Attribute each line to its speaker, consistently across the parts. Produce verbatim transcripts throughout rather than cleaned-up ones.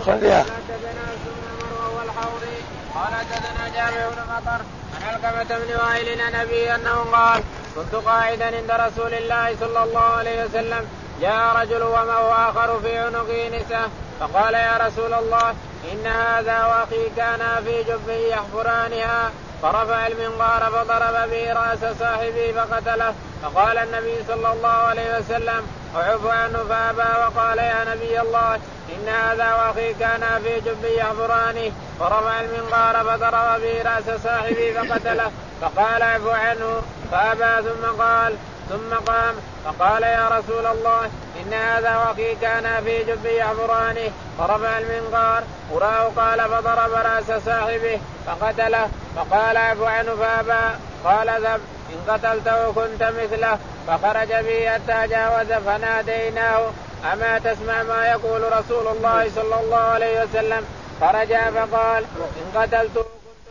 Speaker 1: خليها.
Speaker 2: قال حدثنا عمر وهو الحوضي قال حدثنا جابر بن مطر عن علقمة بن وائل عن أبيه أنه قال كنت قاعدا عند رسول الله صلى الله عليه وسلم جاء رجل ومعه آخر في عنقه نساء فقال يا رسول الله إن هذا وأخي كانا في جبه يحفرانها فرفع المنقار فضرب به رأس صاحبه فقتله. فقال النبي صلى الله عليه وسلم اعف عنه فأبى وقال يا نبي الله إن هذا وأخي كانا في جبه يحفرانه فرفع المنقار فضرب به رأس صاحبه فقتله. فقال اعف عنه فأبى ثم قال ثم قام فقال يا رسول الله إن هذا وأخي كان في جب يحفرانه فرفع المنقار وراه قال فضرب رأس صاحبه فقتله. فقال اعف عنه فأبى قال ذب إن قتلته كنت مثله. فخرج به حتى جاوز فناديناه أما تسمع ما يقول رسول الله صلى الله عليه وسلم؟ فرجع فقال إن قتلته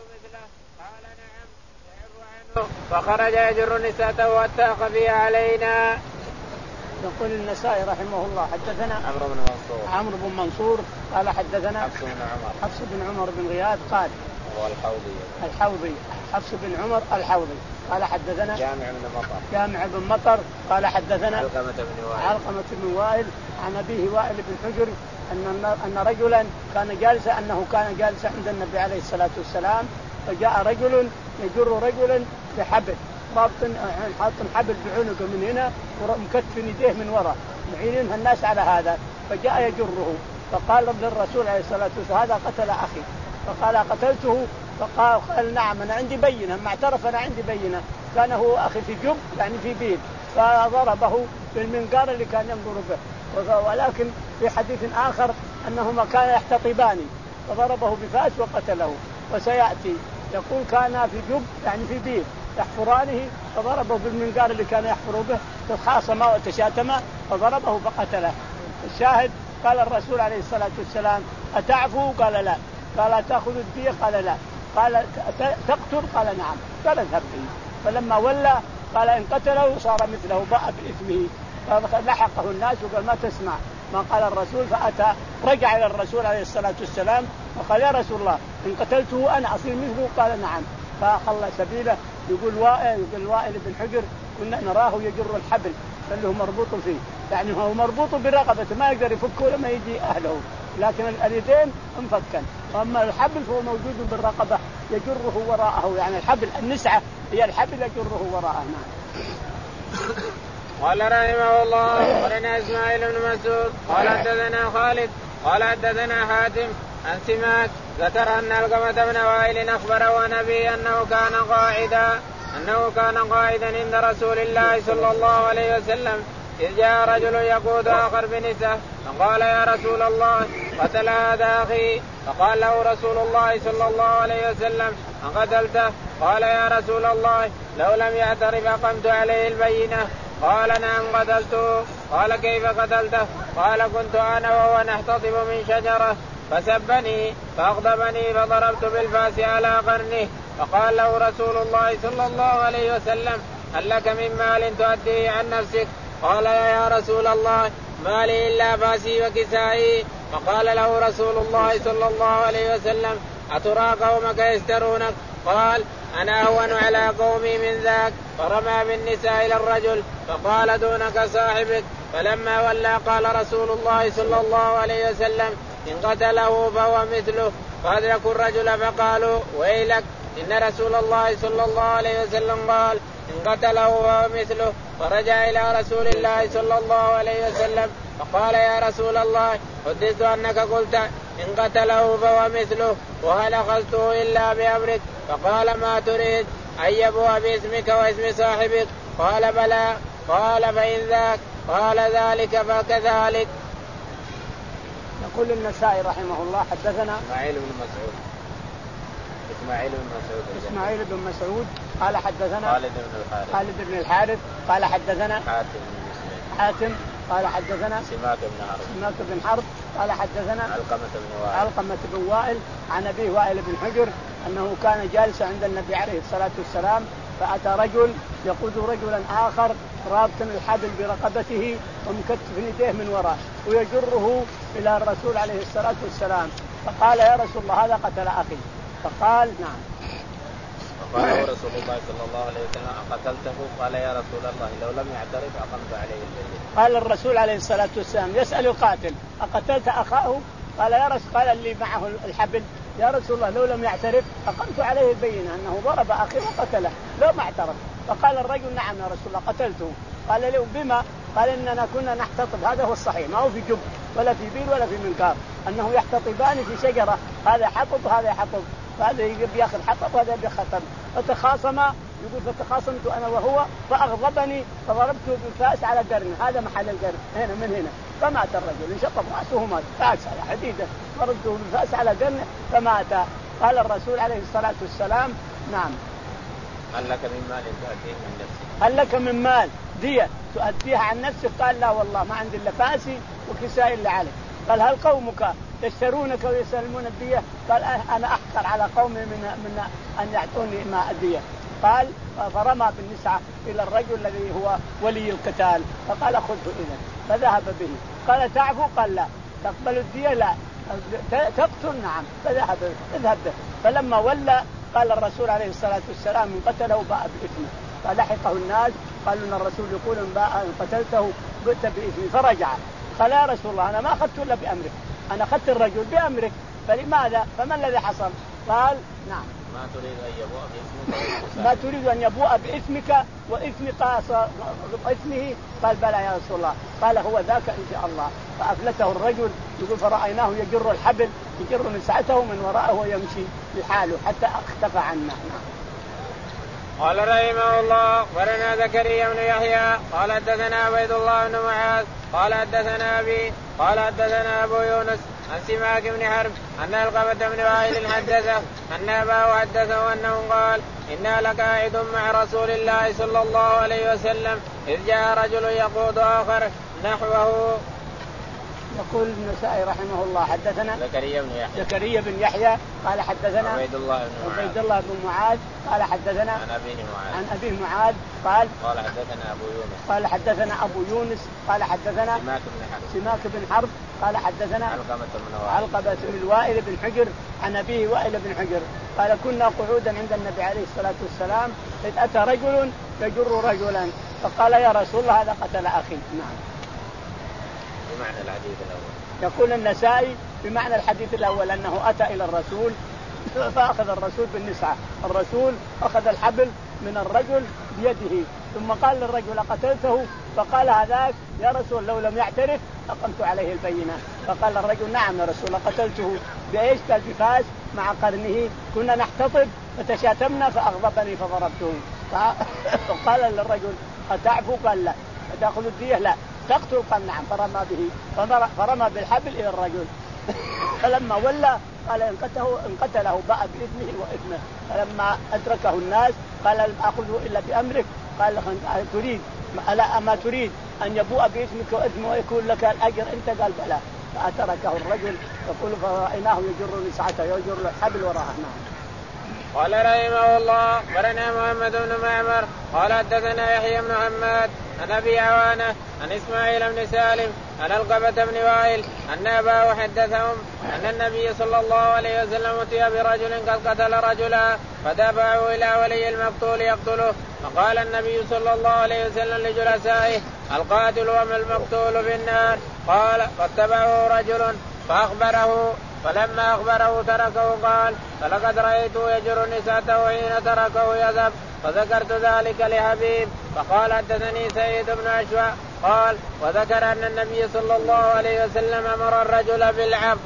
Speaker 2: فخرج يجر نساءته حتى خفي علينا.
Speaker 3: يقول النسائي رحمه الله حدثنا
Speaker 2: عمرو بن منصور
Speaker 3: عمرو بن منصور قال حدثنا
Speaker 2: حفص بن عمر
Speaker 3: حفص بن عمر بن غياث قال
Speaker 2: هو الحوضي
Speaker 3: الحوضي حفص بن عمر الحوضي قال حدثنا
Speaker 2: جامع بن مطر
Speaker 3: جامع بن مطر قال حدثنا
Speaker 2: علقمة بن وائل
Speaker 3: علقمة بن وائل عن أبيه وائل بن حجر أن أن رجلا كان جالسا أنه كان جالسا عند النبي عليه الصلاة والسلام فجاء رجل يجر رجلا بحبل رابط حاط حبل بعنقه من هنا ومكتف يديه من وراء معينها الناس على هذا فجاء يجره فقال للرسول عليه الصلاة والسلام هذا قتل أخي فقال قتلته فقال قال نعم أنا عندي بينة ما اعترف أنا عندي بينة كان هو أخي في جب يعني في بيت فضربه بالمنقار اللي كان ينظر به. ولكن في حديث آخر أنهما كانا يحتطبان فضربه بفاس وقتله. وسيأتي يقول كان في جب يعني في بيت يحفرانه فضربه بالمنقار اللي كان يحفر به تخاصما وتشاتما فضربه فقتله. الشاهد قال الرسول عليه الصلاة والسلام أتعفو؟ قال لا. قال تأخذ الدية؟ قال لا. قال تقتل؟ قال نعم. قال اذهب به. فلما ولى قال إن قتله صار مثله باء بإثمه. فلحقه الناس وقال ما تسمع ما قال الرسول. فأتى رجع إلى الرسول عليه الصلاة والسلام وقال يا رسول الله إن قتلته أنا أصير مثله؟ قال نعم. فخلى سبيله. يقول وائل يقول وائل بن حجر كنا نراه يجر الحبل اللي هو مربوط فيه يعني هو مربوط برقبته ما يقدر يفكه لما يجي أهله لكن اليدين انفكن أما الحبل فهو موجود بالرقبة يجره وراءه يعني الحبل النسعة هي الحبل يجره وراءه.
Speaker 2: قال رحمه الله ولنا إسماعيل بن مسعود قال حدثنا خالد قال حدثنا حاتم عن سماك ذكر أن علقمة بن وائل أخبره نبي أنه كان قاعدا أنه كان قاعدا عند رسول الله صلى الله عليه وسلم إذ جاء رجل يقود آخر بنساء فقال يا رسول الله قتل هذا أخي. فقال له رسول الله صلى الله عليه وسلم أقتلته؟ قال يا رسول الله لو لم يعترف أقمت عليه البينة. قال نعم قتلته. قال كيف قتلته؟ قال كنت أنا وهو نحتطب من شجرة فسبني فأغضبني فضربت بالفاس على قرنه. فقال له رسول الله صلى الله عليه وسلم هل لك من مال تؤديه عن نفسك؟ قال يا رسول الله ما لي إلا فاسي وكسائي. فقال له رسول الله صلى الله عليه وسلم أترى قومك يسترونك؟ قال أنا أهون على قومي من ذاك. فرمى بالنساء إلى الرجل فقال دونك صاحبك. فلما ولى قال رسول الله صلى الله عليه وسلم إن قتله فهو مثله. فأدركوا الرجل فقالوا ويلك إن رسول الله صلى الله عليه وسلم قال إن قتله فهو مثله. فرجع إلى رسول الله صلى الله عليه وسلم فقال يا رسول الله حدثت أنك قلت إن قتله فهو مثله وهل أخذته إلا بأمرك؟ فقال ما تريد أن يبوء باسمك واسم صاحبك؟ قال بلى. قال فإن ذاك قال ذلك فكذلك.
Speaker 3: يقول النسائي رحمه الله حدثنا
Speaker 2: إسماعيل بن مسعود إسماعيل بن مسعود
Speaker 3: إسماعيل بن مسعود قال حدثنا
Speaker 2: خالد بن الحارث
Speaker 3: خالد بن الحارث قال حدثنا
Speaker 2: حاتم بن مسلم
Speaker 3: حاتم قال حدثنا
Speaker 2: سماك بن حرب
Speaker 3: سماك بن حرب قال حدثنا
Speaker 2: علقمة بن وائل
Speaker 3: علقمة بن وائل عن أبيه وائل بن حجر أنه كان جالسا عند النبي عليه الصلاة والسلام فأتى رجل يقود رجلا آخر رابطا الحبل برقبته ومكتف يديه من وراء ويجره إلى الرسول عليه الصلاة والسلام. فقال يا رسول الله هذا قتل أخي. فقال نعم.
Speaker 2: فقال رسول الله صلى الله عليه وسلم أقتلته؟ قال يا رسول الله لو لم يعترف أقمت عليه البينة.
Speaker 3: قال الرسول عليه الصلاة والسلام يسأل القاتل أقتلت أخاه؟ قال يا رسول قال اللي معه الحبل يا رسول الله لو لم يعترف أقمت عليه البينة أنه ضرب أخيه وقتله لو ما اعترف. فقال الرجل نعم يا رسول الله قتلته. قال له بما؟ قال إننا كنا نحتطب. هذا هو الصحيح ما هو في جب ولا في بير ولا في منكار أنه يحتطبان في شجرة هذا حطب وهذا يحطب فهذا يأخذ حطب وهذا بخطب فتخاصما يقول فتخاصمت أنا وهو فأغضبني فضربته بالفاس على قرنه هذا محل القرن هنا من هنا فمات الرجل انشطب رأسه مات فاس على حديدة ضربته بالفاس على قرنه فمات. قال الرسول عليه الصلاة والسلام نعم
Speaker 2: هل لك من مال تؤديه من نفسك؟
Speaker 3: هل لك من مال دية تؤديها عن نفسك؟ قال لا والله ما عندي إلا فاسي وكسائي اللي عليك. قال هل قومك يشترونك ويسلمون الدية؟ قال أنا أحقر على قومي من, من أن يعطوني ما الدية. قال فرمى بالنسعة إلى الرجل الذي هو ولي القتال فقال خذه إذن فذهب به. قال تعفو؟ قال لا. تقبل الدية؟ لا. تقتل؟ نعم. فذهب اذهب به. فلما ولى قال الرسول عليه الصلاة والسلام من قتله باء بإثمه. فلحقه الناس قالوا ان الرسول يقول ان باء قتلته بئت بإثمه. فرجع قال يا رسول الله انا ما اخذت الا بامرك انا اخذت الرجل بامرك فلماذا؟ فما الذي حصل؟ قال نعم
Speaker 2: ما تريد ان يبوء باسمك
Speaker 3: ما تريد ان يبوء باسمك واثمك اثمه؟ قال بلى يا رسول الله. قال هو ذاك ان شاء الله. فافلته الرجل يقول فرأيناه يجر الحبل يجر نسعته من وراءه ويمشي لحاله حتى اختفى عنا.
Speaker 2: قال رحمه الله ورنا زكريا بن يحيى قال حدثنا عبيد الله بن معاذ قال حدثنا ابي قال حدثنا ابو يونس عن سماك بن حرب ان القمة بن وائل حدثه ان اباه حدثه انه قال انا لقاعد مع رسول الله صلى الله عليه وسلم اذ جاء رجل يقود اخر نحوه.
Speaker 3: يقول النسائي رحمه الله حدثنا
Speaker 2: زكريا بن يحيى
Speaker 3: زكريا بن يحيى قال حدثنا
Speaker 2: عبيد الله بن معاذ
Speaker 3: عبيد الله بن معاذ قال حدثنا
Speaker 2: عن أبيه معاذ
Speaker 3: عن أبيه معاذ قال
Speaker 2: قال حدثنا أبو يونس
Speaker 3: قال حدثنا أبو يونس قال حدثنا
Speaker 2: سماك بن حرب
Speaker 3: سماك بن حرب قال حدثنا
Speaker 2: علقمة بن وائل
Speaker 3: علقمة بن وائل بن حجر عن أبيه وائل بن حجر قال كنا قعودا عند النبي عليه الصلاة والسلام إذ أتى رجل يجر رجلا فقال يا رسول الله هذا قتل أخي. نعم.
Speaker 2: بمعنى الحديث الأول.
Speaker 3: يقول النسائي بمعنى الحديث الأول أنه أتى إلى الرسول فأخذ الرسول بالنسعة. الرسول أخذ الحبل من الرجل بيده ثم قال للرجل قتلته؟ فقال هذاك يا رسول لو لم يعترف أقمت عليه البينة. فقال الرجل نعم يا رسول قتلته. بإيش؟ قال بفاس مع قرنه كنا نحتطب فتشاتمنا فأغضبني فضربته. فقال للرجل أتعفو؟ قال لا. أتأخذ الدية؟ لا. تقتل؟ قال نعم. فرمى به فرمى بالحبل إلى الرجل فلما ولى قال إن قتله, إن قتله باء بإثمه وإثمه. فلما أدركه الناس قال لم أخذه إلا بأمرك. قال تريد ألا أما تريد أن يبوء بإثمك وإثمه ويكون لك الأجر أنت؟ قال بلى. فأتركه الرجل يقول فرأيناه يجر نسعته يجر الحبل وراءه. نعم.
Speaker 2: قال رحمه الله ورنا محمد بن معمر قال حدثنا يحيى بن حماد عن ابي عوانه عن اسماعيل بن سالم عن القمة بن وائل ان اباه حدثهم ان النبي صلى الله عليه وسلم اتي برجل قد قتل رجلا فدفعه الى ولي المقتول يقتله. فقال النبي صلى الله عليه وسلم لجلسائه القاتل وما المقتول في النار. قال فاتبعه رجل فاخبره فلما أخبره تركه. قال فلقد رأيته يجر نساءته حين تركه يذهب فذكرت ذلك لحبيب فقال حدثني سيد بن عشوى قال وذكر أن النبي صلى الله عليه وسلم أمر الرجل بالعفو.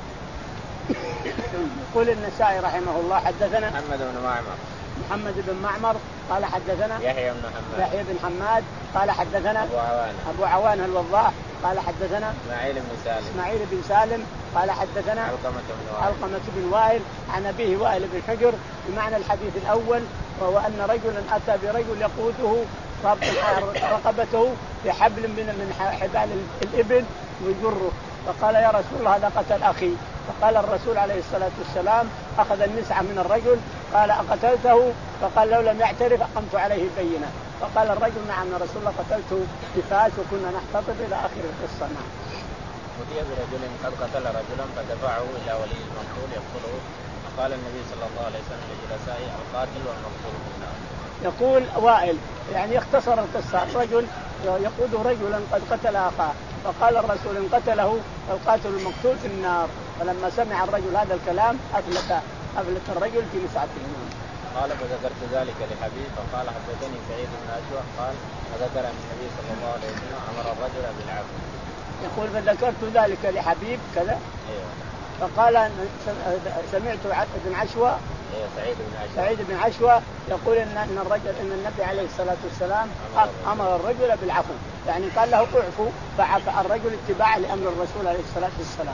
Speaker 3: يقول النسائي رحمه الله حدثنا
Speaker 2: محمد بن معمر
Speaker 3: محمد بن معمر قال حدثنا
Speaker 2: يحيى بن حماد
Speaker 3: يحيى بن حماد قال حدثنا
Speaker 2: أبو عوانة
Speaker 3: أبو عوانة الوضاح قال حدثنا
Speaker 2: إسماعيل بن سالم
Speaker 3: إسماعيل بن سالم قال حدثنا
Speaker 2: علقمة بن وائل
Speaker 3: علقمة بن وائل عن أبيه وائل بن حجر بمعنى الحديث الأول وهو أن رجلا أتى برجل يقوده رقبته بحبل من حبال الإبل ويجره فقال يا رسول الله هذا قتل أخي. فقال الرسول عليه الصلاة والسلام أخذ النسعة من الرجل قال أقتلته؟ فقال لو لم يعترف أقمت عليه البينة. فقال الرجل نعم يا رسول الله قتلته بفاس وكنا نحتفظ إلى آخر القصة. نعم.
Speaker 2: أتي برجل قد قتل رجلا فدفعه إلى ولي المقتول يقتله فقال النبي صلى الله عليه وسلم لجلسائه القاتل والمقتول في النار.
Speaker 3: يقول وائل يعني يختصر القصة. الرجل يقود رجلا قد قتل أخاه فقال الرسول إن قتله القاتل المقتول في النار. فلما سمع الرجل هذا الكلام أفلت أفلت الرجل في نسعته.
Speaker 2: قال فذكرت ذلك لحبيب فقال حدثني سعيد بن أشوع قال فذكر أن النبي صلى الله عليه وسلم أمر الرجل بالعفو.
Speaker 3: يقول فذكرت ذلك لحبيب كذا.
Speaker 2: أيوة.
Speaker 3: فقال سمعت بن عشوى
Speaker 2: أيوة سعيد بن عشوى
Speaker 3: سعيد بن عشوى يقول إن إن الرجل إن النبي عليه الصلاة والسلام أمر الرجل بالعفو يعني قال له اعفو فعفى الرجل اتباعا لأمر الرسول عليه الصلاة والسلام.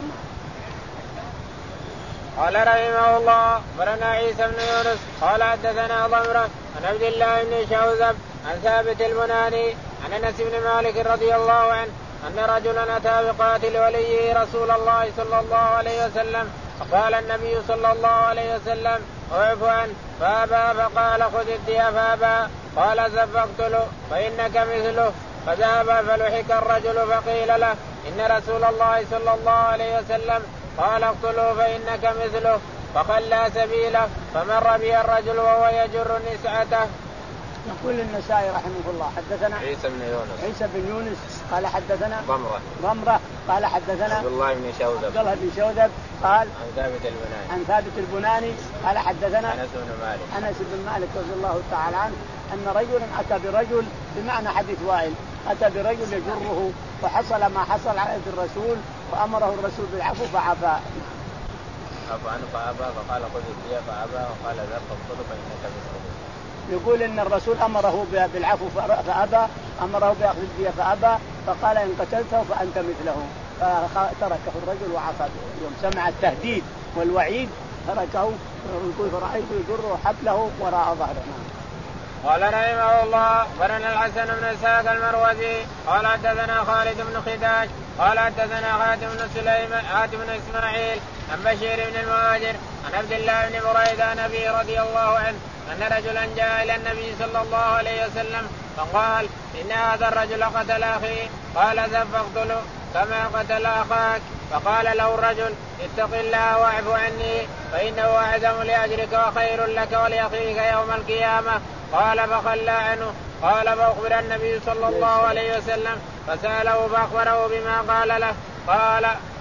Speaker 2: قال رحمه الله أخبرنا عيسى بن يونس قال حدثنا ضمرة عن عبد الله بن شوذب عن ثابت البناني عن أنس بن مالك رضي الله عنه أن رجلا أتى بقاتل وليه رسول الله صلى الله عليه وسلم فقال النبي صلى الله عليه وسلم اعف عنه فأبى فقال خذ الدية فأبى قال اذهب فاقتله فإنك مثله فذهب فلحق الرجل فقيل له إن رسول الله صلى الله عليه وسلم قال اقتلوا فإنك مثله فخلى سبيله فمر به الرجل وهو يجر نسعته.
Speaker 3: يقول النسائي رحمه الله حدثنا
Speaker 2: عيسى بن يونس
Speaker 3: عيسى بن يونس قال حدثنا
Speaker 2: ضمرة
Speaker 3: ضمرة قال حدثنا
Speaker 2: عبد الله بن شوذب
Speaker 3: عبد الله بن شوذب قال
Speaker 2: عن ثابت البناني
Speaker 3: عن ثابت البناني قال حدثنا
Speaker 2: أنس بن مالك
Speaker 3: أنس بن مالك رضي الله تعالى عنه أن رجلا أتى برجل بمعنى حديث وائل أتى برجل يجره وحصل ما حصل على يد الرسول فأمره الرسول بالعفو فعفا
Speaker 2: عفوا عنه فأبى فقال خذ الدية فأبى وقال ذهب فاقتله فإنك مثله.
Speaker 3: يقول إن الرسول أمره بالعفو فأبى أمره بأخذ الدية فأبى فقال إن قتلته فأنت مثله فتركه الرجل وعفى. يوم سمع التهديد والوعيد تركه ويقول فرأيته يجر حبله وراء ظهره.
Speaker 2: قال رحمه الله أخبرنا الحسن بن إسحاق المروزي قال حدثنا خالد بن خداش قال حدثنا حاتم بن سليمان حاتم بن إسماعيل عن بشير بن المهاجر عن عبد الله بن بريدة عن أبي رضي الله عنه أن رجلا جاء إلى النبي صلى الله عليه وسلم فقال إن هذا الرجل قتل أخي قال اذهب فاقتله كما قتل أخاك. فقال له الرجل اتق الله واعف عني فإنه أعظم لأجرك وخير لك ولأخيك يوم القيامة. قال فخلى عنه. قال فأخبر النبي صلى الله عليه وسلم فسأله فأخبره بما قال له قال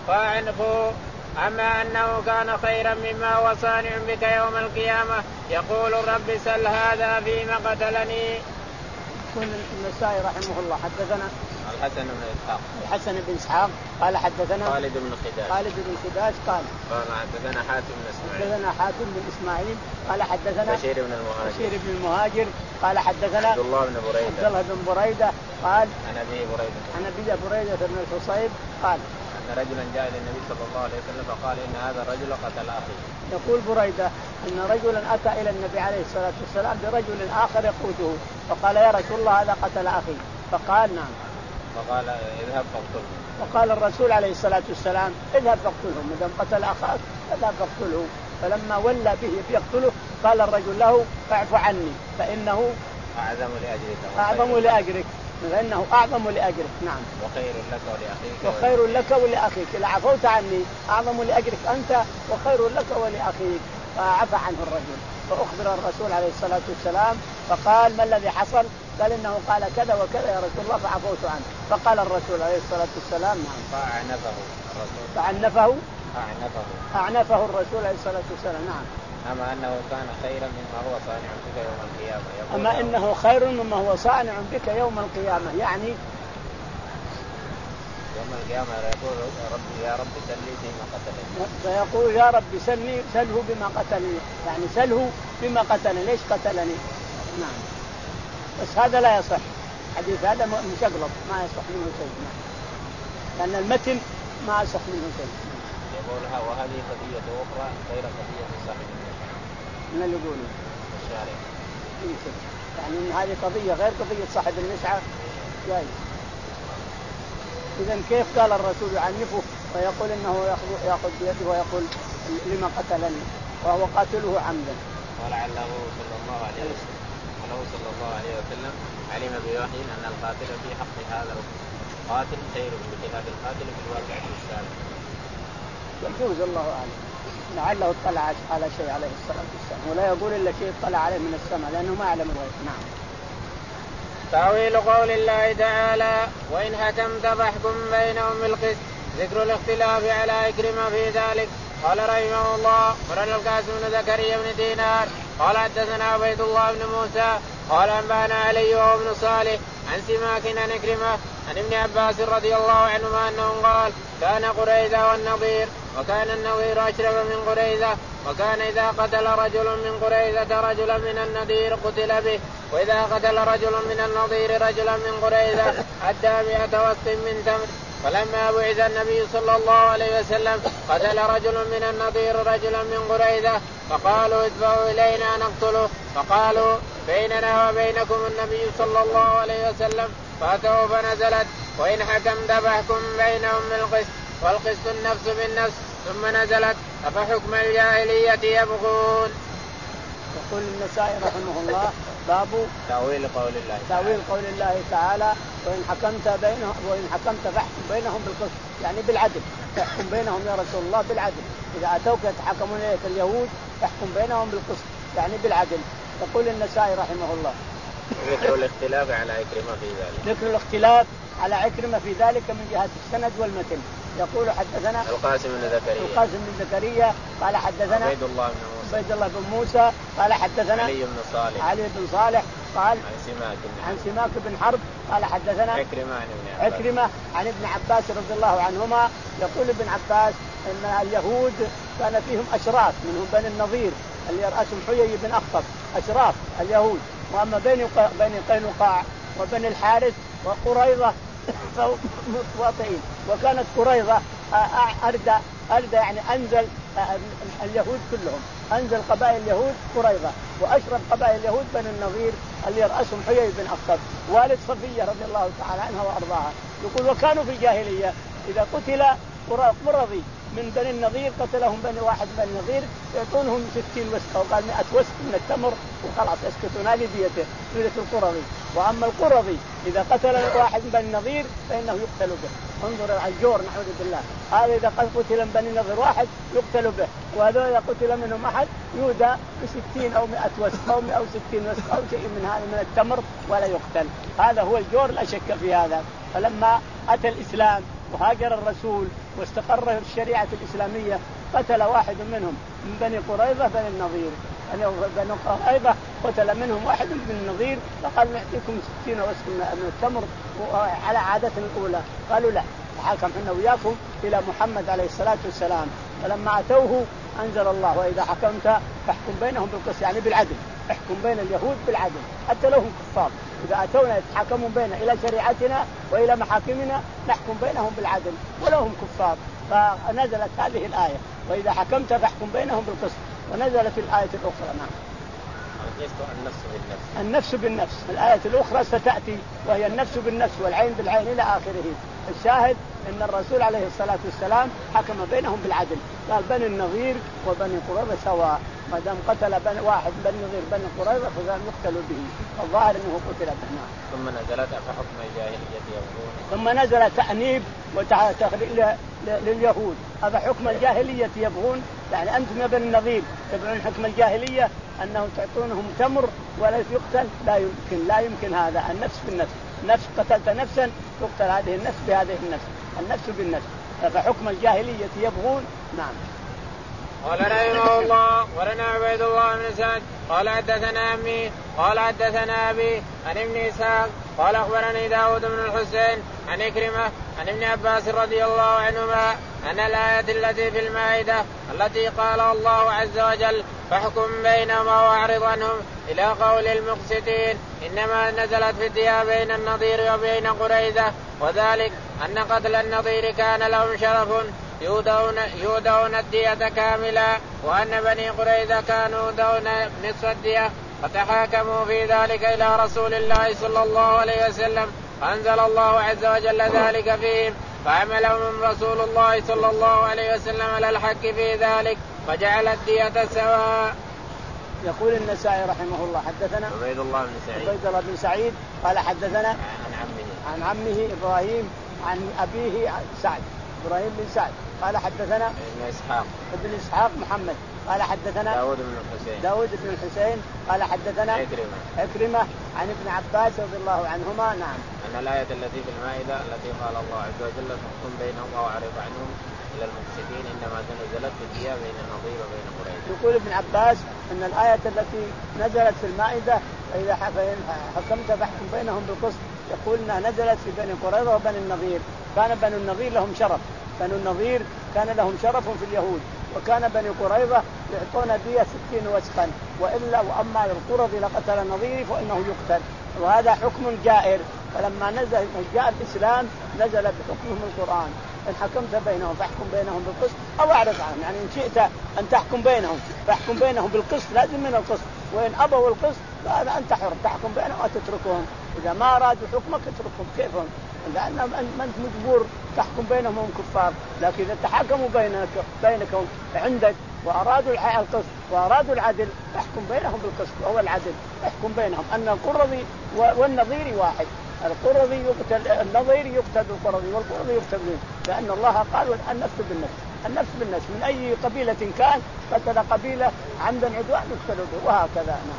Speaker 2: فاعنفه أما أنه كان خيرا مما هو صانع بك يوم القيامة يقول رب سل هذا فيما قتلني.
Speaker 3: يقول النسائي رحمه الله حدثنا
Speaker 2: الحسن بن إسحاق
Speaker 3: الحسن بن إسحاق قال حدثنا
Speaker 2: خالد بن خداش
Speaker 3: خالد بن خداش قال
Speaker 2: قال حدثنا حاتم بن إسماعيل
Speaker 3: حدثنا حاتم بن إسماعيل قال حدثنا
Speaker 2: بشير بن المهاجر
Speaker 3: بشير بن المهاجر قال حدثنا
Speaker 2: عبد الله بن بريدة
Speaker 3: عبد الله بن بريدة قال
Speaker 2: عن أبي بريدة
Speaker 3: عن أبي بريدة بن الحصيب قال
Speaker 2: أن رجلا جاء إلى النبي صلى الله عليه وسلم فقال إن هذا الرجل قتل أخي.
Speaker 3: يقول بريدة أن رجلا أتى إلى النبي عليه الصلاة والسلام برجل آخر يقوده فقال يا رسول الله هذا قتل أخي. فقال نعم.
Speaker 2: فقال اذهب فاقتله.
Speaker 3: فقال الرسول عليه الصلاة والسلام اذهب فاقتله ما دام قتل أخاك اذهب فاقتله. فلما ولى به يقتله قال الرجل له اعف عني فإنه
Speaker 2: أعظم لأجرك
Speaker 3: أعظم لأجرك فإنه أعظم لأجرك. نعم.
Speaker 2: وخير لك ولأخيك
Speaker 3: وخير لك ولأخيك إذا عفوت عني أعظم لأجرك أنت وخير لك ولأخيك. فعفى عنه الرجل فأخبر الرسول عليه الصلاة والسلام فقال ما الذي حصل؟ قال إنه قال كذا وكذا يا رسول الله فعفوت عنه. فقال الرسول عليه الصلاة والسلام نعم.
Speaker 2: فأعنفه الرسول
Speaker 3: فعنفه
Speaker 2: أعنفه
Speaker 3: أعنفه الرسول عليه الصلاة والسلام. نعم.
Speaker 2: أما أنه كان خيرا مما هو صانع بك يوم القيامة.
Speaker 3: أما إنه خير مما هو صانع بك يوم القيامة يعني
Speaker 2: يوم القيامة يقول ربي يا رب سلني فيما قتلني.
Speaker 3: فيقول يا رب سلني سله بما قتلني يعني سله بما قتلني ليش قتلني. نعم. بس هذا لا يصح حديث هذا مشقلب ما يصح منه شيء. نعم. لأن المتن ما يصح منه شيء.
Speaker 2: يقولها وهذه قضية أخرى غير قضية صاحب
Speaker 3: من اللي يقوله
Speaker 2: الشارع
Speaker 3: يعني إن هذه قضية غير قضية صاحب المسعى جاي. إذن كيف قال الرسول يعنفه ويقول إنه يأخذ بيده ويقول لما قتلني وهو قاتله عمدا.
Speaker 2: ولعله صلى الله عليه وسلم ولو صلى الله عليه وسلم علم بوحي أن القاتل في حق هذا القاتل خير بخلاف القاتل في الواقع السابق.
Speaker 3: يجوز الله أعلم، لعله اطلع على شيء عليه الصلاة والسلام، ولا يقول إلا شيء اطلع عليه من السماء لأنه ما يعلم الغيب. نعم.
Speaker 2: تأويل قول الله تعالى وإن حكمت فاحكم بينهم بالقسط. ذكر الاختلاف على عكرمة في ذلك. قال رحمه الله قال القاسم بن زكريا بن دينار قال حدثنا عبيد الله بن موسى قال أنبأنا علي وهو ابن صالح عن سماك عن عكرمة عن ابن عباس رضي الله عنهما أنه قال كان قريظة والنضير وكان النضير أشرف من قريظة وكان إذا قتل رجل من قريظة رجلا من النضير قتل به وإذا قتل رجل من النضير رجلا من قريظة أدى مئة وسط من تمر. فلما بعث النبي صلى الله عليه وسلم قتل رجل من النضير رجلا من قريظة فقالوا ادفعوا إلينا نقتله فقالوا بيننا وبينكم النبي صلى الله عليه وسلم فأتوا فنزلت وإن حكمت فاحكم بينهم بالقسط والقسط النفس بالنفس ثم نزلت أفحكم الجاهلية يبغون.
Speaker 3: يقول النسائي رحمه الله باب
Speaker 2: تأويل قول الله
Speaker 3: تأويل قول الله تعالى وإن حكمت بينهم وإن حكمت فاحكم بينهم بالقسط يعني بالعدل. تحكم بينهم يا رسول الله بالعدل. إذا أتوك يتحكمون إليك اليهود تحكم بينهم بالقسط يعني بالعدل. يقول النسائي رحمه الله
Speaker 2: ذكر الاختلاف على عكرمة في ذلك.
Speaker 3: ذكر الاختلاف على عكرمة في ذلك من جهة السند والمتن. يقول حدثنا
Speaker 2: القاسم بن زكريا
Speaker 3: القاسم بن زكريا قال حدثنا
Speaker 2: عبيد الله بن موسى
Speaker 3: عبيد الله بن موسى قال حدثنا
Speaker 2: علي بن صالح
Speaker 3: علي بن صالح قال
Speaker 2: عن سماك
Speaker 3: عن سماك بن حرب قال حدثنا
Speaker 2: عكرمة عن ابن عباس
Speaker 3: عكرمة عن ابن عباس رضي الله عنهما يقول ابن عباس ان اليهود كان فيهم اشراف منهم بني النضير اللي يرأسهم حيي بن أخطب اشراف اليهود. واما بين بني قينقاع وبني الحارث وقريظة وطئين. وكانت قريظة أردى أردى يعني أنزل اليهود كلهم أنزل قبائل اليهود قريظة وأشرف قبائل اليهود بني النضير اللي يرأسهم حيي بن أخطب والد صفية رضي الله تعالى عنها وأرضاها. يقول وكانوا في الجاهلية إذا قتل قرظي من بني النضير قتلهم بني واحد بني النضير يعطونهم ستين وسقة وقال مئة وسق من التمر وخلاص اسكتون هذه ديته دية القرظي. وأما القرظي إذا قتل واحد من بني النضير فإنه يقتل به. انظر على الجور نعوذ بالله. هذا إذا قتل من بني النضير واحد يقتل به وهذا إذا قتل منهم أحد يودى بستين أو مئة وسق أو مئة وستين وسق أو شيء من هذا من التمر ولا يقتل. هذا هو الجور لا شك في هذا. فلما أتى الإسلام وهاجر الرسول واستقر الشريعة الإسلامية قتل واحد منهم من بني قريظة بني النضير. بني قريظة قتل منهم واحد من النضير فقال نعطيكم ستين وسق من التمر على عادتنا الأولى. قالوا لا حاكم حنا وياكم إلى محمد عليه الصلاة والسلام. فلما أتوه أنزل الله وإذا حكمت فاحكم بينهم بالقسط يعني بالعدل. احكم بين اليهود بالعدل حتى لو هم كفار. إذا أتونا يتحكمون بيننا إلى شريعتنا وإلى محاكمنا نحكم بينهم بالعدل ولو هم كفار. فنزلت هذه الآية وإذا حكمت فاحكم بينهم بالقسط. ونزلت الآية الأخرى. نعم.
Speaker 2: النفس بالنفس.
Speaker 3: النفس بالنفس. الآية الأخرى ستأتي وهي النفس بالنفس والعين بالعين إلى آخره. الشاهد أن الرسول عليه الصلاة والسلام حكم بينهم بالعدل. قال بني النضير وبني قريظة سواء ما دام قتل بني واحد بني النضير بني قريظة فكان يقتل به. الظاهر أنه قتل به.
Speaker 2: ثم نزلت فحكم الجاهلية يبغون.
Speaker 3: ثم نزل تأنيب وتخريج لليهود. هذا حكم الجاهلية يبغون يعني أنتم يا بني النضير تبعون حكم الجاهلية أنه تعطونهم تمر ولا يقتل. لا يمكن لا يمكن هذا. النفس بالنفس. نفس قتلت نفسا تقتل هذه النفس بهذه النفس. النفس بالنفس. فحكم الجاهلية يبغون. نعم.
Speaker 2: قال رحمه الله ولنا عبيد الله بن سعد قال حدثنا عمي قال حدثنا أبي عن ابن إسحاق قال أخبرني داود بن الحسين عن عكرمة عن ابن عباس رضي الله عنهما أن الآية التي في المائدة التي قال الله عز وجل فاحكم بينهم واعرض عنهم إلى قول المقسطين إنما نزلت في الدية بين النضير وبين قريظة وذلك أن قتل النضير كان لهم شرف يودون, يودون الدية كاملة وأن بني قريظة كانوا دون نصف الدية فتحاكموا في ذلك إلى رسول الله صلى الله عليه وسلم فأنزل الله عز وجل ذلك فيهم فعملهم رسول الله صلى الله عليه وسلم على الحق في ذلك فجعل الدية سواء.
Speaker 3: يقول النسائي رحمه الله حدثنا
Speaker 2: عبيد الله بن سعيد
Speaker 3: عبيد الله بن سعيد قال حدثنا
Speaker 2: عن عمه
Speaker 3: عن عمه إبراهيم عن أبيه سعد إبراهيم بن سعد قال حدثنا
Speaker 2: ابن إسحاق
Speaker 3: ابن إسحاق محمد قال حدثنا
Speaker 2: داود بن الحسين
Speaker 3: داود بن الحسين قال حدثنا
Speaker 2: عكرمة
Speaker 3: عكرمة عن ابن عباس رضي الله عنهما. نعم.
Speaker 2: أن الآية التي في المائدة التي قال الله عز وجل فاحكم بينهم وأعرض عنهم إلى المفسدين إنما نزلت في الديار بين النظير وبين قريش.
Speaker 3: يقول ابن عباس أن الآية التي نزلت في المائدة إذا حكمت فاحكم بينهم بالقسط يقول أنها نزلت في بني قريظة وبني النظير. كان بني النظير لهم شرف، بني النظير كان لهم شرف في اليهود، وكان بني قريظة يعطون دية ستين وسقا، وإلا وأما القرظي لقتل النظير فإنه يقتل، وهذا حكم جائر. فلما نزل جاء الإسلام نزل بحكمهم القرآن إن حكمت بينهم فاحكم بينهم بالقسط أو أعرض عنهم. يعني إن شئت أن تحكم بينهم فاحكم بينهم بالقسط لازم من القسط، وإن أبوا القسط فهذا أنت حر تحكم بينهم وتتركهم. إذا ما أرادوا حكمك اتركهم كيفهم، لأنهم أنت مجبور تحكم بينهم هم كفار. لكن إذا تحاكموا بينك بينكم عندك وأرادوا القسط وأرادوا العدل فاحكم بينهم بالقسط وهو العدل. احكم بينهم أن القرظي والنظير واحد، القرظي يقتل النظير يقتل بالقرظي والقرظي يقتل به، لأن الله قال النفس بالنفس النفس بالنفس من أي قبيلة كان قتل قبيلة عمدا عدوان يقتل به وهكذا. نعم.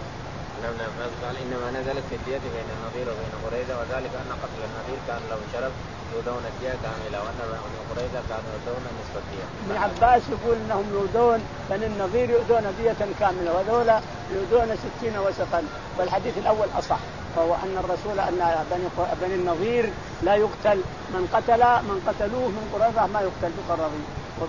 Speaker 2: نعم نعم قال إنما نزلت في الدية بين النظير وبين قريظة وذلك أن قتل النظير كان له شرف يودون الدية كاملة وأن بني قريظة كانوا يودون نصف الدية.
Speaker 3: ابن عباس يقول إنهم يودون بني النظير يودون دية كاملة وذولا يودون ستين وسقا. والحديث الأول أصح، وهو أن الرسول أن بني بني النظير لا يقتل من قتل من قتلوه من قريظة ما يقتل بقرظي،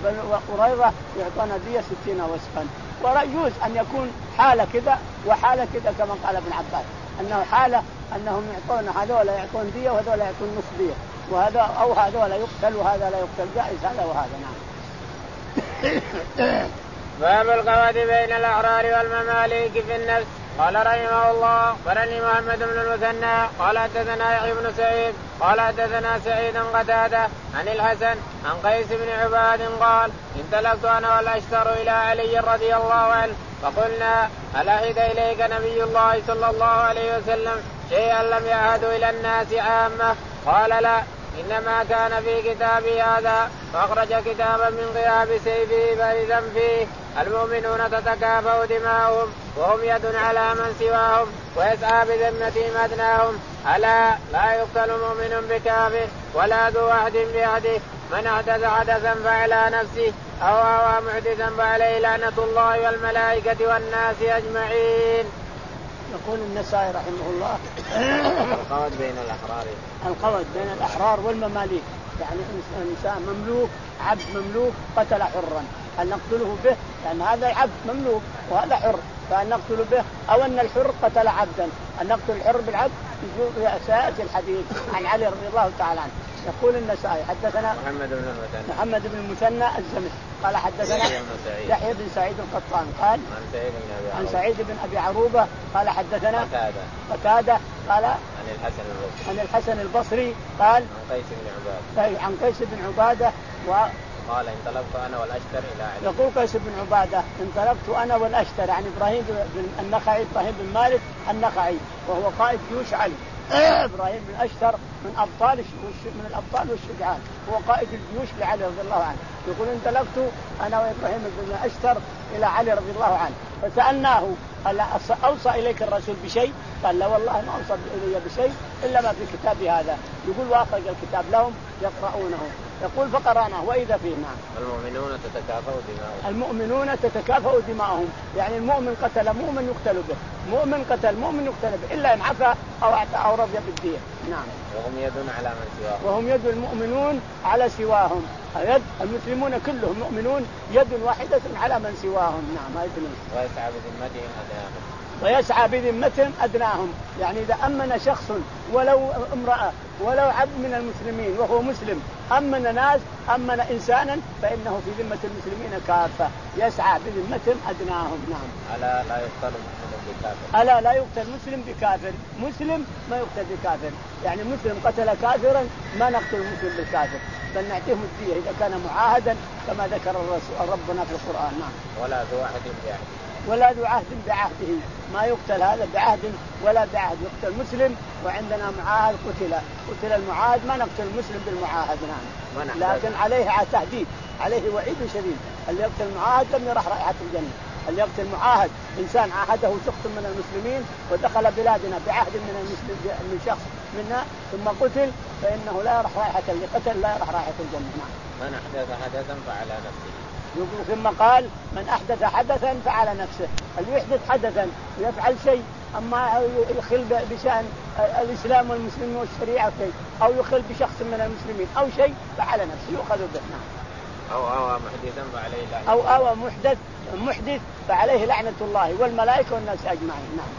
Speaker 3: وقريظة يعطون دية ستين وسقا. ويجوز أن يكون حالة كذا وحالة كذا كما قال ابن عباس، أنه حالة أنهم يعطون هذول يعطون دية وهذول يعطون نصف دية، وهذا أو هذول يقتل وهذا لا يقتل، جائز هذا وهذا. نعم.
Speaker 2: باب القواد بين الأحرار والمماليك في النفس. قال رحمه الله أخبرني محمد بن المثنى قال حدثنا يحيى بن سعيد قال حدثنا سعيد قتادة عن الحسن عن قيس بن عباد قال انطلقت أنا والأشتر إلى علي رضي الله عنه فقلنا هل عهد إليك نبي الله صلى الله عليه وسلم شيئا لم يعهد إلى الناس عامة؟ قال لا، إنما كان في كتابي هذا. فأخرج كتابا من غياب سيفه بارزا فيه المؤمنون تتكافأ دماؤهم وهم يد على من سواهم ويسعى بذمتهم أدناهم. ألا لا يقتل مؤمن بكافر ولا ذو عهد بعهده. من أحدث حدثا فعلى نفسه أو هوى محدثا فعليه لعنة الله والملائكة والناس أجمعين.
Speaker 3: يقول النسائي رحمه الله
Speaker 2: القواد بين الأحرار
Speaker 3: القواد بين الأحرار والمماليك، يعني إنسان مملوك عبد مملوك قتل حرا هل نقتله به؟ لأن هذا العبد مملوك وهذا حر، فأن نقتل به أو أن الحر قتل عبدا أن نقتل الحر بالعبد. سيأتي الحديث عن علي رضي الله تعالى عنه. يقول النسائي حدثنا
Speaker 2: محمد بن المثنى
Speaker 3: محمد بن المثنى الزمن قال حدثنا يحيى بن سعيد القطان قال
Speaker 2: عن سعيد بن أبي
Speaker 3: عن سعيد بن أبي عروبة قال حدثنا
Speaker 2: قتادة
Speaker 3: قتادة قال
Speaker 2: عن الحسن البصري
Speaker 3: عن الحسن البصري قال
Speaker 2: عن قيس بن عبادة
Speaker 3: عن قيس بن عبادة و
Speaker 2: قال انطلقت أنا والأشتر إلى علي.
Speaker 3: يقول قيس بن عبادة انطلقت أنا والأشتر عن إبراهيم بن النخعي إبراهيم بن مالك النخعي وهو قائد جيوش علي. إبراهيم بن أشتر من أبطال من الأبطال والشجعان، هو قائد الجيوش لعلي رضي الله عنه. يقول انطلقت أنا وإبراهيم بن أشتر إلى علي رضي الله عنه فسألناه هل أوصى إليك الرسول بشيء؟ قال لا والله ما أوصى إلي بشيء إلا ما في كتابي هذا. يقول وأخرج الكتاب لهم يقرؤونه. يقول فقرأناه وإذا فيه نعم
Speaker 2: المؤمنون تتكافأ دماؤهم
Speaker 3: المؤمنون تتكافأ دماؤهم، يعني المؤمن قتل مؤمن يقتل به، مؤمن قتل مؤمن يقتل به إلا إن عفا أو أو رضي بالدية. نعم.
Speaker 2: وهم يد على من سواهم
Speaker 3: وهم يد المؤمنون على سواهم، يد المسلمون كلهم مؤمنون يد واحدة على من سواهم. نعم. هاي
Speaker 2: ويسعى بذمتهم أدناهم
Speaker 3: ويسعى بذمتهم أدناهم، يعني إذا أمن شخص ولو امرأة ولو عبد من المسلمين وهو مسلم أمن ناس أمن إنسانا فإنه في ذمة المسلمين كافة، يسعى بذمتهم أدناهم. نعم.
Speaker 2: ألا لا يقتل مسلم بكافر
Speaker 3: ألا لا يقتل مسلم بكافر، مسلم ما يقتل بكافر، يعني مسلم قتل كافرا ما نقتل المسلم بالكافر بل نعطيهم الدية إذا كان معاهدا كما ذكر الرسول ربنا في القرآن. نعم.
Speaker 2: ولا ذو عهد بعهد
Speaker 3: ولا ذو عهد بعهده، ما يقتل هذا بعهد ولا بعهد، يقتل مسلم وعندنا معاهد قتل قتل المعاهد، ما نقتل المسلم بالمعاهد نعم، لكن عليه تهديد، عليه وعيد شديد. اللي يقتل المعاهد لم يرى رائحة الجنة. اللي يقتل معاهد إنسان عاهده شخص من المسلمين ودخل بلادنا بعهد من المسلم من شخص منا ثم قتل فإنه لا يرى رائحة اللي قتل لا يرى رائحة الجنة. نعم.
Speaker 2: من أحدث حدثا فعلى نفسه.
Speaker 3: ثم قال من أحدث حدثا فعلى نفسه. اللي يحدث حدثا يفعل شيء أما يخل بشأن الإسلام والمسلمين والشريعة شيء أو يخل بشخص من المسلمين أو شيء فعلى نفسه يؤخذ به.
Speaker 2: أو أو محدثا فعليه لعنة
Speaker 3: أو أو محدث محدث فعليه لعنة الله والملائكة والناس أجمعين. نعم.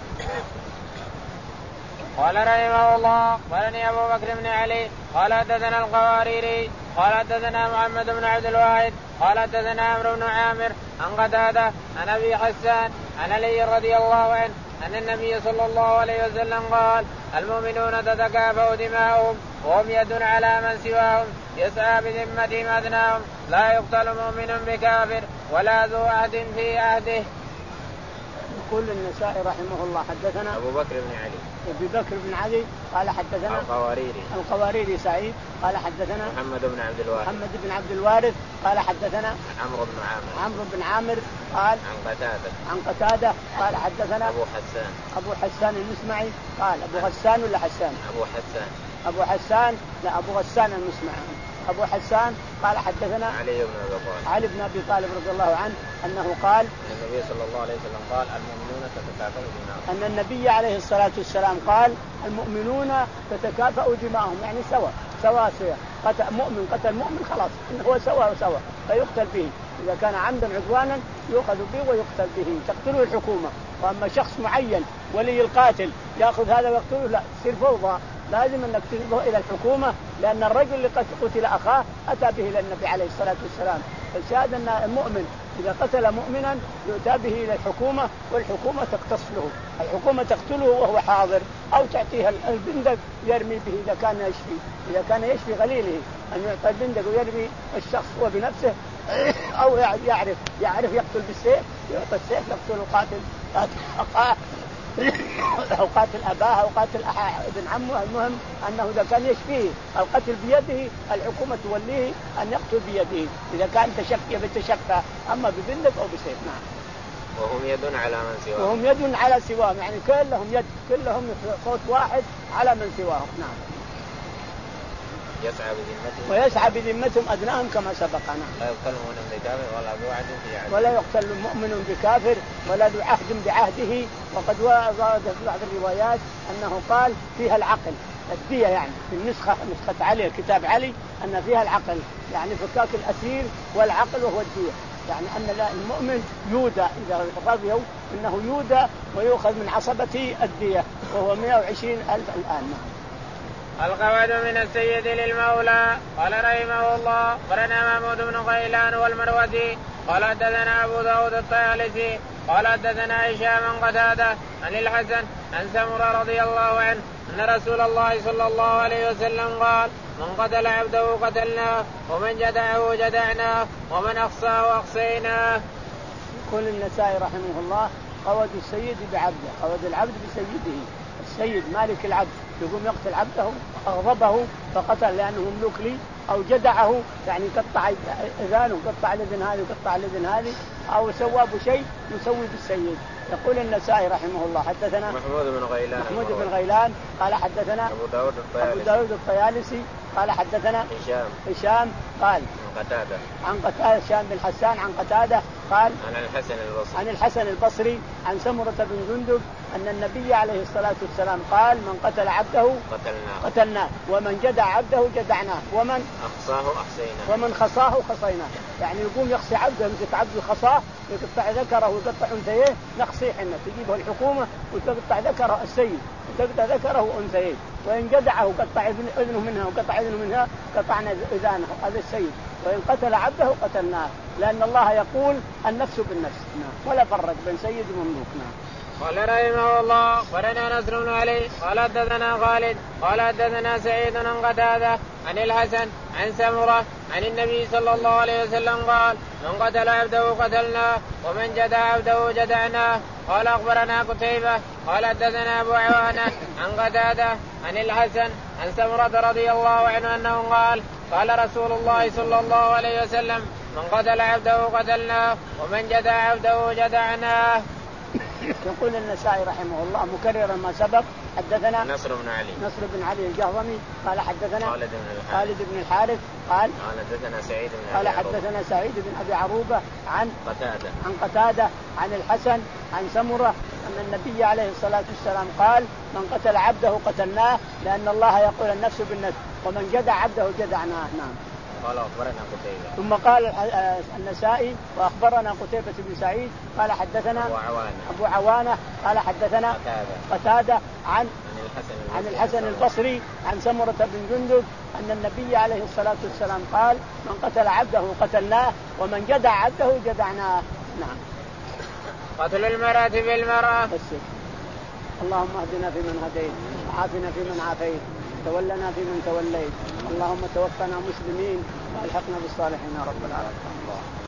Speaker 2: قال رحمه الله ولني أبو بكر بن علي قال حدثنا القواريري قال حدثنا محمد بن عبد الواحد قال حدثنا عمرو بن عامر عن قتادة عن أبي حسان عن علي رضي الله عنه أن النبي صلى الله عليه وسلم قال المؤمنون تتكافأ دماؤهم وهم يد على من سواهم يسعى بذمتهم أدناهم لا يقتل مؤمن بكافر ولا ذو عهد في عهده.
Speaker 3: يقول النسائي رحمه الله حدثنا
Speaker 2: أبو بكر بن علي
Speaker 3: أبي بكر بن علي قال حدثنا
Speaker 2: القواريري
Speaker 3: القواريري سعيد قال حدثنا
Speaker 2: محمد بن عبد الوارث
Speaker 3: محمد بن عبد الوارث قال حدثنا
Speaker 2: عمرو بن عامر
Speaker 3: عمرو بن عامر قال
Speaker 2: عن قتادة
Speaker 3: عن قتادة قال حدثنا
Speaker 2: أبو حسان
Speaker 3: أبو حسان المسمعي قال أبو غسان ولا حسان
Speaker 2: أبو حسان
Speaker 3: أبو حسان لا أبو غسان المسمعي أبو حسان قال حدثنا
Speaker 2: علي بن أبي طالب
Speaker 3: علي بن أبي طالب رضي الله عنه أنه قال
Speaker 2: النبي صلى الله عليه وسلم قال المؤمنون تتكافأ دماؤهم
Speaker 3: أن النبي عليه الصلاة والسلام قال المؤمنون تتكافأ دماؤهم يعني سوا سوا سوا قتل مؤمن قتل مؤمن خلاص هو سوا وسوا فيقتل به إذا كان عمدا عدوانا يؤخذ به ويقتل به تقتله الحكومة. وأما شخص معين ولي القاتل يأخذ هذا ويقتله لا تصير فوضى لازم أنك تنبه إلى الحكومة لأن الرجل اللي قتل أخاه أتى به إلى النبي عليه الصلاة والسلام. فالشاهد أن المؤمن إذا قتل مؤمنا يؤتى به إلى الحكومة والحكومة تقتص له الحكومة تقتله وهو حاضر أو تعطيه البندق يرمي به إذا كان يشفي إذا كان يشفي غليله أن يعطى البندق ويرمي الشخص هو بنفسه أو يعرف يعرف يقتل بالسيف يعطى السيف يقتل القاتل أو قاتل أباه أو قاتل ابن عمه. المهم أنه إذا كان يشفيه القتل بيده الحكومة توليه أن يقتل بيده إذا كان تشفي بتشفى أما ببندق أو بسيف. نعم.
Speaker 2: وهم يد على من سواهم
Speaker 3: وهم يد على سواهم يعني كلهم يد كلهم صوت واحد على من سواهم. نعم.
Speaker 2: يسعى بذمتهم
Speaker 3: ويسعى بذمتهم أدناهم كما سبقنا.
Speaker 2: لا يقتل مؤمن بكافر ولا ذو عهد في عهده
Speaker 3: ولا يقتل مؤمن بكافر ولا ذو عهد بعهده. وقد ورد في بعض الروايات أنه قال فيها العقل الدية يعني في النسخة نسخة علي كتاب علي أن فيها العقل يعني فكاك الأسير والعقل وهو الدية يعني أن المؤمن يودى إذا رضيه إنه يودى ويؤخذ من عصبته الدية وهو مئة وعشرين ألف الآن.
Speaker 2: القواعد من السيد للمولى. قال رحمه الله قرنا محمود بن غيلان والمروزي قال حدثنا أبو داود الطيالسي قال حدثنا هشام عن قتادة عن الحسن عن سمرة رضي الله عنه أن رسول الله صلى الله عليه وسلم قال من قتل عبده قتلناه ومن جدعه جدعناه ومن أخصاه أخصيناه.
Speaker 3: يقول النسائي رحمه الله قود السيد بعبده قود العبد بسيده. السيد مالك العبد يقوم يقتل عبده أغضبه فقتل لأنه مملوك لي أو جدعه يعني قطع إذانه قطع الإذن هذه وقطع الإذن هذه أو سوى بشيء يسوي بالسيد. يقول النسائي رحمه الله حدثنا
Speaker 2: محمود بن غيلان
Speaker 3: محمود بن غيلان قال حدثنا
Speaker 2: أبو داود الطيالسي,
Speaker 3: أبو داود الطيالسي قال حدثنا
Speaker 2: هشام
Speaker 3: هشام قال
Speaker 2: عن قتادة
Speaker 3: عن قتادة هشام بن حسان عن قتادة قال
Speaker 2: عن الحسن البصري
Speaker 3: عن الحسن البصري عن سمرة بن جندب أن النبي عليه الصلاة والسلام قال من قتل عبده
Speaker 2: قتلناه
Speaker 3: قتلناه ومن جدع عبده جدعناه ومن
Speaker 2: أخصاه أخصيناه
Speaker 3: ومن خصاه خصيناه. يعني يقوم يخصي عبده يمسك عبده خصاه يقطع ذكره ويقطع أنثيه نخصيه حنا تجيبه الحكومة وتقطع ذكره السيد وتقطع ذكره وأنثيه وإن جدعه قطع إذنه منها وقطع إذنه منها قطعنا إذانه هذا السيد. وإن قتل عبده قتلناه لأن الله يقول النفس بالنفس ولا فرق بين سيد ومملوك.
Speaker 2: قال رحمه الله ولنا نصر بن علي قال حدثنا خالد قال حدثنا سعيد عن قتادة عن الحسن عن سمرة عن النبي صلى الله عليه وسلم قال من قتل عبده قتلناه ومن جدع عبده جدعناه. قال أخبرنا قتيبة قال حدثنا أبو عوانة عن قتادة عن الحسن عن سمرة رضي الله عنه أنه قال قال رسول الله صلى الله عليه وسلم من قتل عبده قتلناه ومن جدع عبده جدعناه.
Speaker 3: يقول النسائي رحمه الله مكررا ما سبق. حدثنا
Speaker 2: نصر بن علي
Speaker 3: نصر بن علي الجهضمي قال حدثنا
Speaker 2: خالد بن الحارث
Speaker 3: خالد بن الحارث قال
Speaker 2: قال حدثنا سعيد بن
Speaker 3: قال حدثنا سعيد بن ابي عروبه عن
Speaker 2: قتادة
Speaker 3: عن قتادة عن الحسن عن سمرة ان النبي عليه الصلاه والسلام قال من قتل عبده قتلناه لان الله يقول النفس بالنفس ومن جدع عبده جدعناه. نعم.
Speaker 2: قال أخبرنا قتيبة.
Speaker 3: ثم قال النسائي وأخبرنا قتيبة بن سعيد قال حدثنا
Speaker 2: أبو عوانة,
Speaker 3: أبو عوانة قال حدثنا
Speaker 2: قتادة,
Speaker 3: قتادة عن
Speaker 2: عن الحسن,
Speaker 3: عن الحسن البصري عن سمرة بن جندب أن النبي عليه الصلاة والسلام قال من قتل عبده قتلناه ومن جدع عبده جدعناه. نعم.
Speaker 2: قتل المرأة بالمرأة.
Speaker 3: بس اللهم اهدنا فيمن هديت وعافنا فيمن عافيت تولنا فيمن توليت اللهم توفنا مسلمين والحقنا بالصالحين يا رب العالمين.